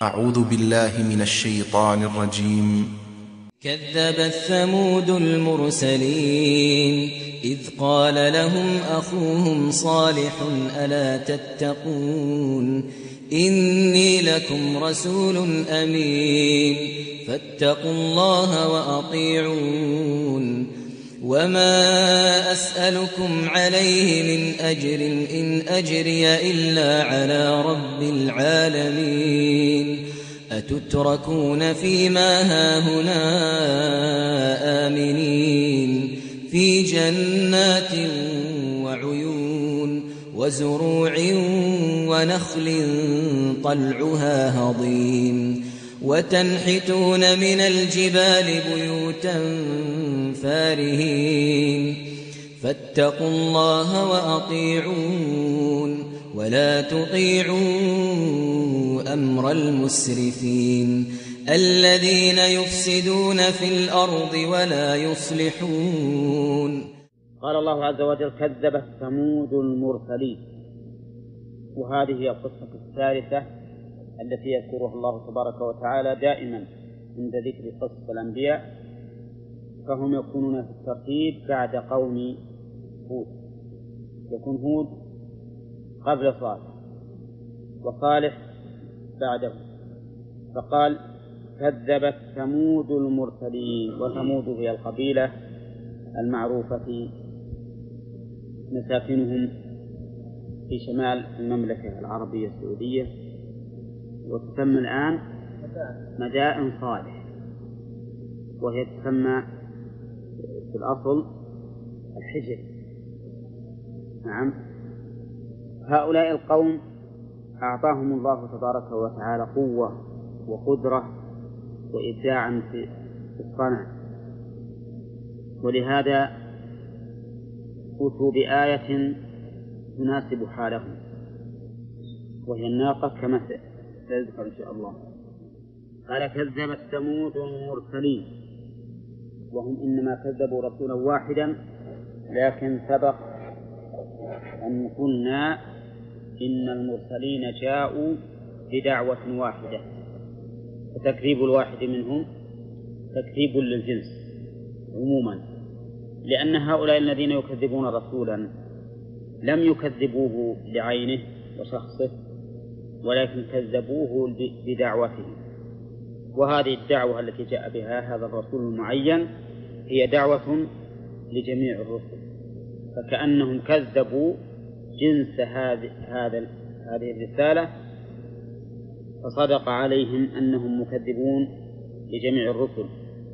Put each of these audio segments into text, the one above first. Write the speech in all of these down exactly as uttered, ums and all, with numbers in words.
أعوذ بالله من الشيطان الرجيم. كذبت ثمود المرسلين إذ قال لهم أخوهم صالح ألا تتقون إني لكم رسول أمين فاتقوا الله وأطيعون وما أسألكم عليه من أجر إن أجري إلا على رب العالمين أتتركون فيما هاهنا آمنين في جنات وعيون وزروع ونخل طلعها هضيم وتنحتون من الجبال بيوتا فارهين فاتقوا الله وأطيعون ولا تطيعوا أمر المسرفين الذين يفسدون في الأرض ولا يصلحون. قال الله عز وجل كذبت ثمود المرسلين، وهذه هي القصة الثالثة التي يذكرها الله تبارك وتعالى دائما عند ذكر قصص الأنبياء، فهم يكونون في الترتيب بعد قوم هود، يكون هود قبل صالح وصالح بعده، فقال كذبت ثمود المرسلين، وثمود هي القبيلة المعروفة مساكنهم في شمال المملكة العربية السعودية، وتسمى الآن مدائن صالح، وهي تسمى في الأصل الحجر. نعم، هؤلاء القوم أعطاهم الله تبارك وتعالى قوة وقدرة وإبداعا في الصنع، ولهذا أتوا بآية تناسب حالهم، وهي الناقة كما سيذكر إن شاء الله. قال كذبت ثمود المرسلين، وهم إنما كذبوا رسولا واحدا، لكن سبق أن قلنا إن المرسلين جاءوا بدعوة واحدة، فتكذيب الواحد منهم تكذيب للجنس عموما، لأن هؤلاء الذين يكذبون رسولا لم يكذبوه لعينه وشخصه، ولكن كذبوه بدعوته، وهذه الدعوة التي جاء بها هذا الرسول المعين هي دعوة لجميع الرسل، فكأنهم كذبوا جنس هذه هذه الرسالة، فصدق عليهم أنهم مكذبون لجميع الرسل.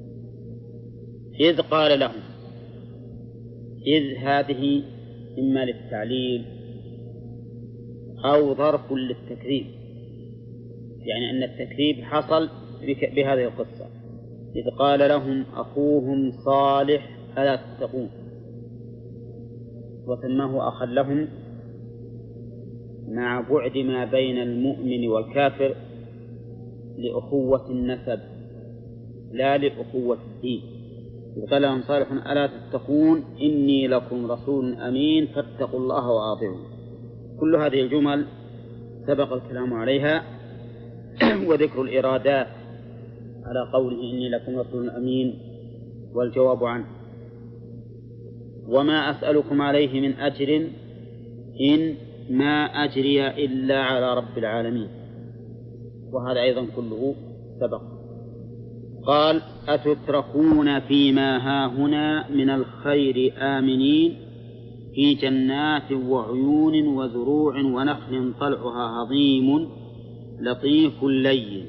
إذ قال لهم، إذ هذه إما للتعليل أو ظرف للتكذيب، يعني أن التكذيب حصل بهذه القصة. إذ قال لهم أخوهم صالح ألا تتقون، وسماه أخا لهم مع بعد ما بين المؤمن والكافر لأخوة النسب لا لأخوة الدين. إذ قال لهم صالح ألا تتقون إني لكم رسول أمين فاتقوا الله وأطيعون. كل هذه الجمل سبق الكلام عليها وذكر الإرادات على قوله إني لكم رسول أمين والجواب عنه. وما أسألكم عليه من أجر إن ما أجري إلا على رب العالمين، وهذا أيضا كله سبق. قال أتتركون فيما هاهنا من الخير آمنين في جنات وعيون وزروع ونخل طلعها هضيم لطيف لين.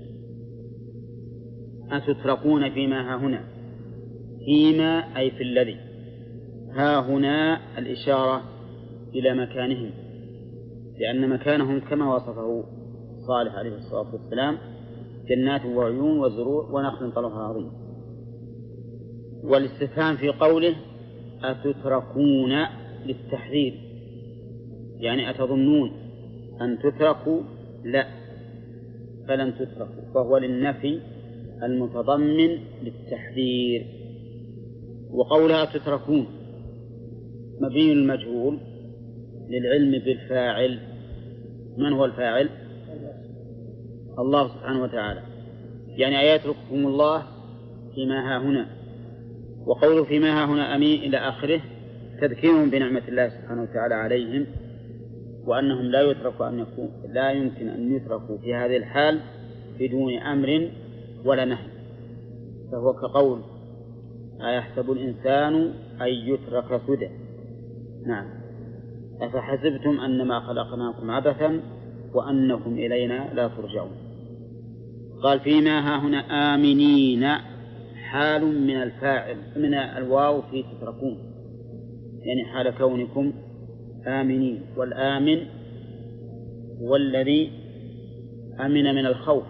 أتتركون فيما هاهنا، فيما أي في الذي، هاهنا الإشارة إلى مكانهم، لأن مكانهم كما وصفه صالح عليه الصلاة والسلام جنات وعيون وزروع ونخل طلعها هضيم. والاستفهام في قوله أتتركون للتحذير، يعني أتظنون أن تتركوا؟ لا، فلن تتركوا، فهو للنفي المتضمن للتحذير. وقولها تتركون مبين المجهول للعلم بالفاعل. من هو الفاعل؟ الله سبحانه وتعالى، يعني أيترككم الله فيما ها هنا. وقوله فيما ها هنا أمين إلى آخره تذكيرهم بنعمة الله سبحانه وتعالى عليهم، وأنهم لا يتركوا أن يكون لا يمكن أن يتركوا في هذه الحال بدون أمر ولا نهي. فهو كقول أيحسب الإنسان أن يترك سدى. نعم. أفحسبتم أنما خلقناكم عبثا وأنكم إلينا لا ترجعون. قال فيما ها هنا آمنين حال من الفاعل من الواو في تتركون، يعني حال كونكم آمنين. والآمن والذي أمن من الخوف،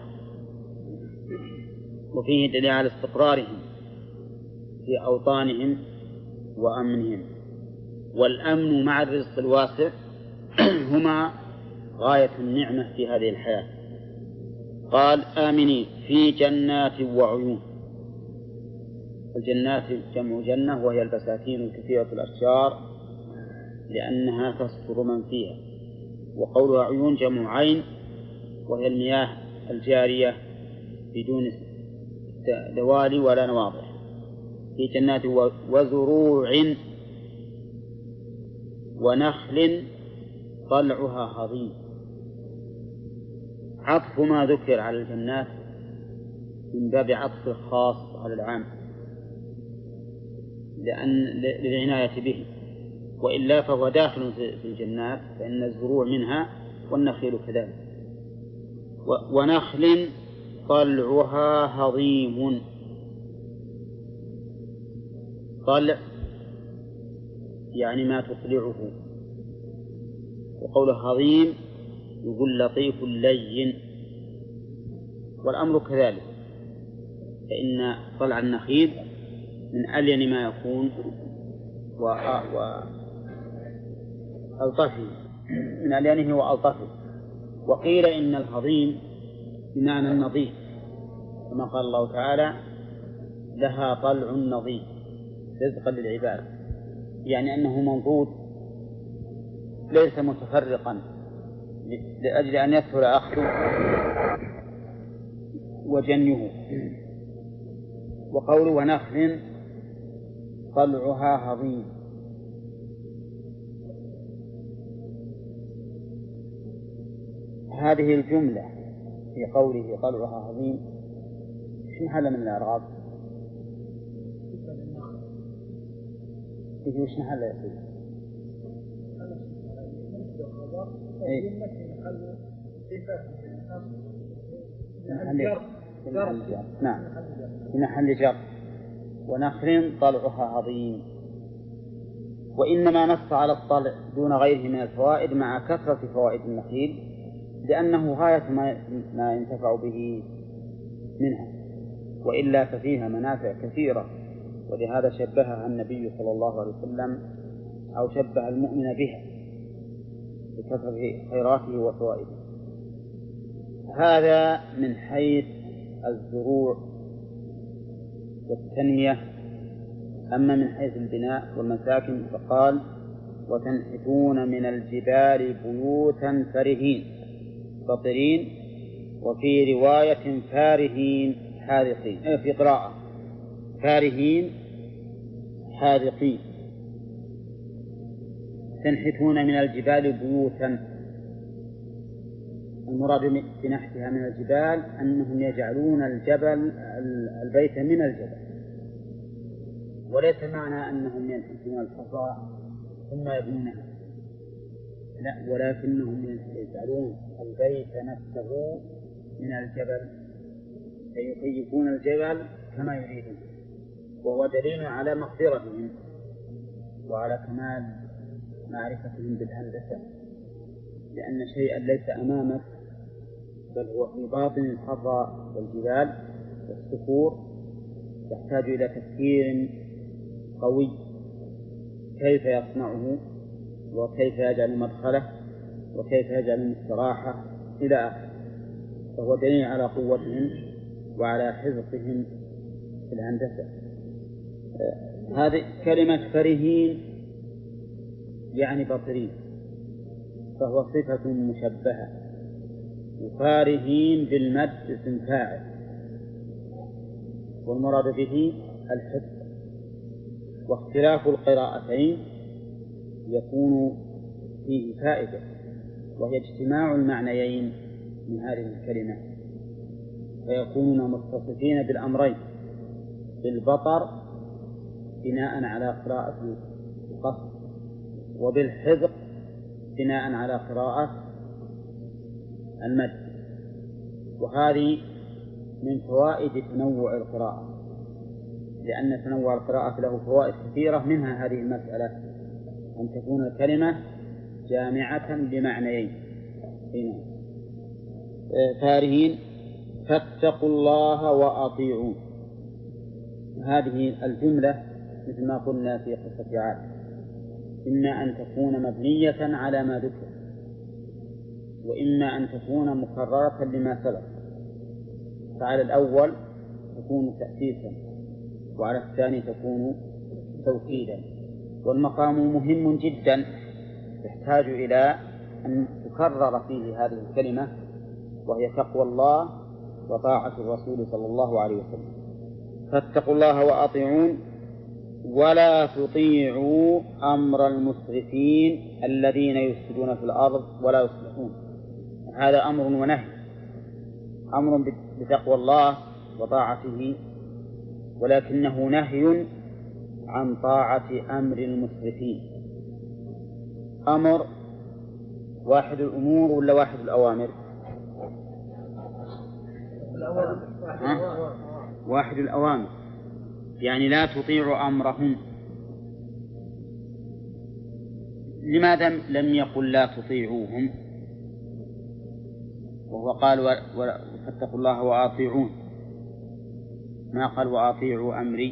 وفيه دليل على استقرارهم في أوطانهم وأمنهم. والأمن مع الرزق الواسع هما غاية النعمة في هذه الحياة. قال آمنين في جنات وعيون. الجنات جمع جنة، وهي البساتين الكثيرة الأشجار لأنها تستر من فيها. وقولها عيون جمع عين، وهي المياه الجارية بدون دوالي ولا نواضح. في جنات وزروع ونخل طلعها هضيم. عطف ما ذكر على الجنات من باب عطف الخاص على العام لأن للعناية به، وإلا فهو داخل في الجنات، فإن الزروع منها والنخيل كذلك. ونخل طلعها هضيم. طلع يعني ما تطلعه، وقوله هضيم يقول لطيف لين. والأمر كذلك، فإن طلع النخيل من ألين ما يكون وألطفه من ألينه وألطفه. وقيل إن الهضيم بمعنى النظيف، كما قال الله تعالى لها طلع نظيف رزقا للعباد، يعني أنه منضود ليس متفرقا لأجل أن يسهل أخذه وجنيه. وقوله ونخل طلعها هضيم. هذه الجملة في قوله طلعها هضيم شو محل من الإعراب؟ يجي وش محل يا سيدي؟ إيه؟ محل جر. نعم، في محل جر. ونخل طلعها هضيم. وإنما نص على الطلع دون غيره من الفوائد مع كثرة فوائد النخيل، لأنه غاية ما ينتفع به منها، وإلا ففيها منافع كثيرة، ولهذا شبهها النبي صلى الله عليه وسلم أو شبه المؤمن بها بكثرة خيراته وفوائده. هذا من حيث الزروع والتنمية. أما من حيث البناء والمساكن فقال وتنحتون من الجبال بيوتا فرهين فطرين، وفي رواية فارهين حاذقين، في قراءة فارهين حاذقين. تنحتون من الجبال بيوتا، المراد بنحتها من الجبال أنهم يجعلون الجبل البيت من الجبل، وليس معنى أنهم ينحتون الحصى ثم يبنونها، لا، ولكنهم يجعلون البيت نفسه من الجبل، أي يكيفون الجبل كما يريدون. وهو دليل على مقدرتهم وعلى كمال معرفتهم بالهندسة، لأن شيئا ليس أمامك بل هو في باطن الحصى والجبال والصخور يحتاج إلى تفكير قوي كيف يصنعه وكيف يجعل مدخله وكيف يجعل الاستراحة إلى آخره. فهو دليل على قوتهم وعلى حذقهم في الهندسة. هذه كلمة فرهين يعني بطرين، فهو صفة مشبهة وفارهين بالمد اسم فاعل، والمراد به الحفظ. واختلاف القراءتين يكون فيه فائدة، وهي اجتماع المعنيين من هذه الكلمة، فيكونون متصفين بالأمرين، بالبطر بناء على قراءة القصر، وبالحذق بناء على قراءة المد. وهذه من فوائد تنوع القراءة، لأن تنوع القراءة له فوائد كثيرة، منها هذه المسألة أن تكون الكلمة جامعة لمعنيين. فارهين فاتقوا الله وأطيعون. هذه الجملة مثل ما قلنا في قصة عاد، إما أن تكون مبنية على ما ذكر، وإما أن تكون مكررة لما سبق. فعلى الأول تكون تأسيسا، وعلى الثاني تكون توكيدا. والمقام مهم جدا، يحتاج إلى أن تكرر فيه هذه الكلمة، وهي تقوى الله وطاعة الرسول صلى الله عليه وسلم. فاتقوا الله وأطيعون ولا تطيعوا أمر المسرفين الذين يفسدون في الأرض ولا يصلحون. هذا أمر ونهي، أمر بتقوى الله وطاعته، ولكنه نهي عن طاعة أمر المسرفين. أمر واحد الأمور ولا واحد الأوامر؟ واحد الأوامر، يعني لا تطيع أمرهم. لماذا لم يقل لا تطيعوهم وهو قال فاتقوا الله وأطيعون، ما قال وأطيعوا أمري؟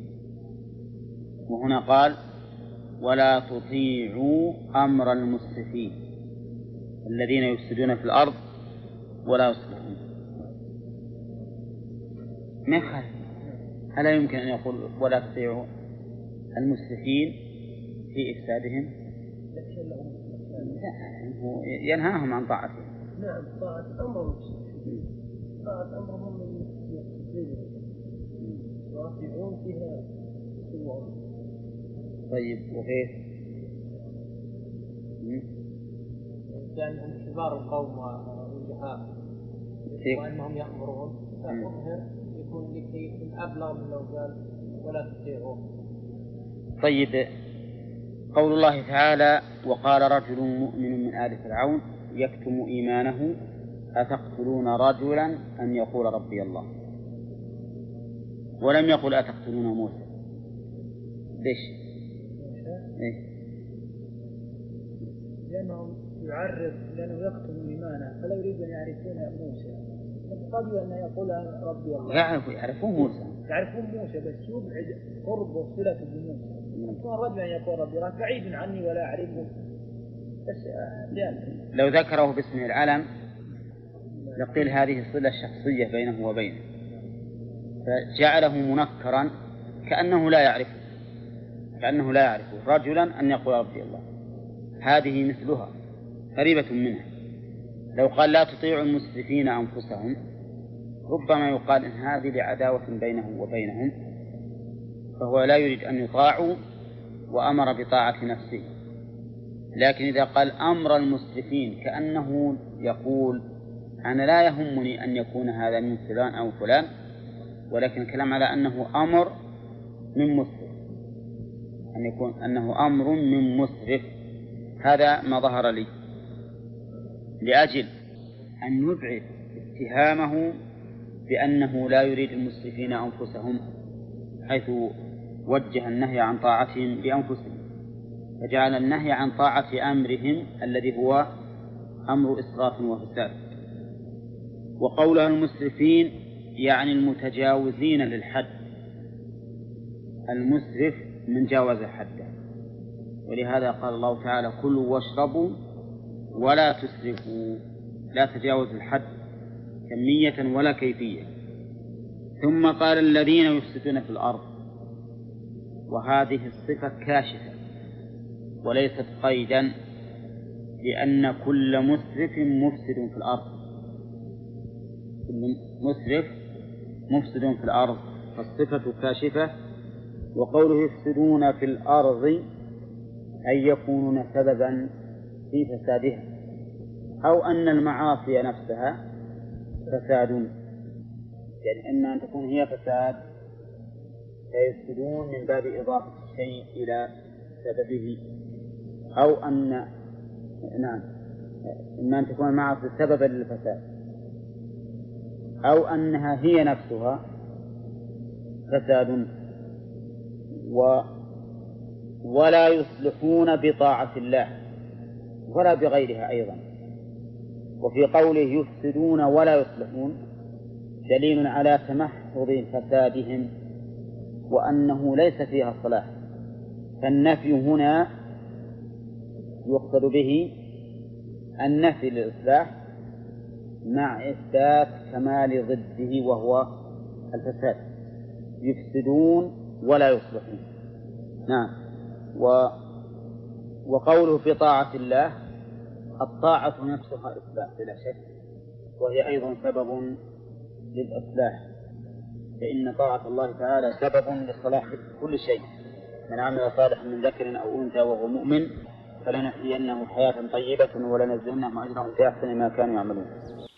وهنا قال ولا تطيعوا أمر المسرفين الذين يفسدون في الأرض ولا يصلحون. ما يخالف، ألا يمكن أن يقول ولا تطيعوا المسرفين في إفسادهم؟ ينهاهم عن طاعته. نعم، طاعة أمر المسرفين، طاعة أمرهم من المسرفين وأطيعون فيها سوء. طيب وغير لأنهم كبار القوم والجهال وأنهم يأمرون، فأظهر يكون لكي من أبلغ من لو قال ولا تطيعوه. طيب، قول الله تعالى وقال رجل مؤمن من آل فرعون يكتم إيمانه أتقتلون رجلا أن يقول ربي الله، ولم يقل أتقتلون موسى. ليش؟ إيه؟ لأنه يعرف، لأنه يكتم إيمانه فلا يريد أن يعرفون موسى. قد أن يقول ربي الله. يعرفوا يعرفون موسى، يعرفون موسى بس يبعد قرب وصلة بموسى. يكون رجل أن يقول ربي الله بعيد عني ولا أعرفه، بس لأن لو ذكره باسمه العلم لقيل هذه الصلة الشخصية بينه وبينه، فجعله منكرا كأنه لا يعرفه، كأنه لا يعرفه رجلا أن يقول ربي الله. هذه مثلها قريبة منها. لو قال لا تطيعوا المسرفين أنفسهم ربما يقال إن هذه لعداوة بينه وبينهم، فهو لا يريد أن يطاعوا وأمر بطاعة نفسه. لكن إذا قال أمر المسرفين كأنه يقول أنا لا يهمني أن يكون هذا من فلان أو فلان، ولكن الكلام على أنه أمر من مسرف، أن يكون أنه أمر من مسرف. هذا ما ظهر لي، لأجل أن يبعد اتهامه بأنه لا يريد المسرفين أنفسهم، حيث وجه النهي عن طاعتهم بأنفسهم، فجعل النهي عن طاعة أمرهم الذي هو أمر إسراف وفساد. وقولها المسرفين يعني المتجاوزين للحد، المسرف من جاوز حده. ولهذا قال الله تعالى كلوا واشربوا ولا تسرفوا، لا تجاوز الحد كمية ولا كيفية. ثم قال الذين يفسدون في الأرض، وهذه الصفة كاشفة وليست قيدا، لأن كل مسرف مفسد في الأرض، كل مسرف مفسد في الأرض، فالصفة كاشفة. وقوله يفسدون في الأرض أي يكونون سببا في فسادها، أو أن المعاصي نفسها فساد، يعني إما أن تكون هي فساد فيفسدون من باب إضافة الشيء إلى سببه، أو أن نعم إما أن تكون المعاصي سببا للفساد، أو أنها هي نفسها فساد. و ولا يصلحون بطاعة الله ولا بغيرها أيضا. وفي قوله يفسدون ولا يصلحون دليل على تمحض فسادهم وأنه ليس فيها الصلاح، فالنفي هنا يقصد به النفي للإصلاح مع إثبات كمال ضده وهو الفساد، يفسدون ولا يصلحون. نعم. و وقوله في طاعة الله، الطاعة نفسها إصلاح بلا شك، وهي أيضا سبب للإصلاح، فإن طاعة الله تعالى سبب لصلاح كل شيء. من عمل صالحا من ذكر أو أنثى وهو مؤمن فلنحيينه حياة طيبة ولنجزينهم أجرهم بأحسن ما كانوا يعملون.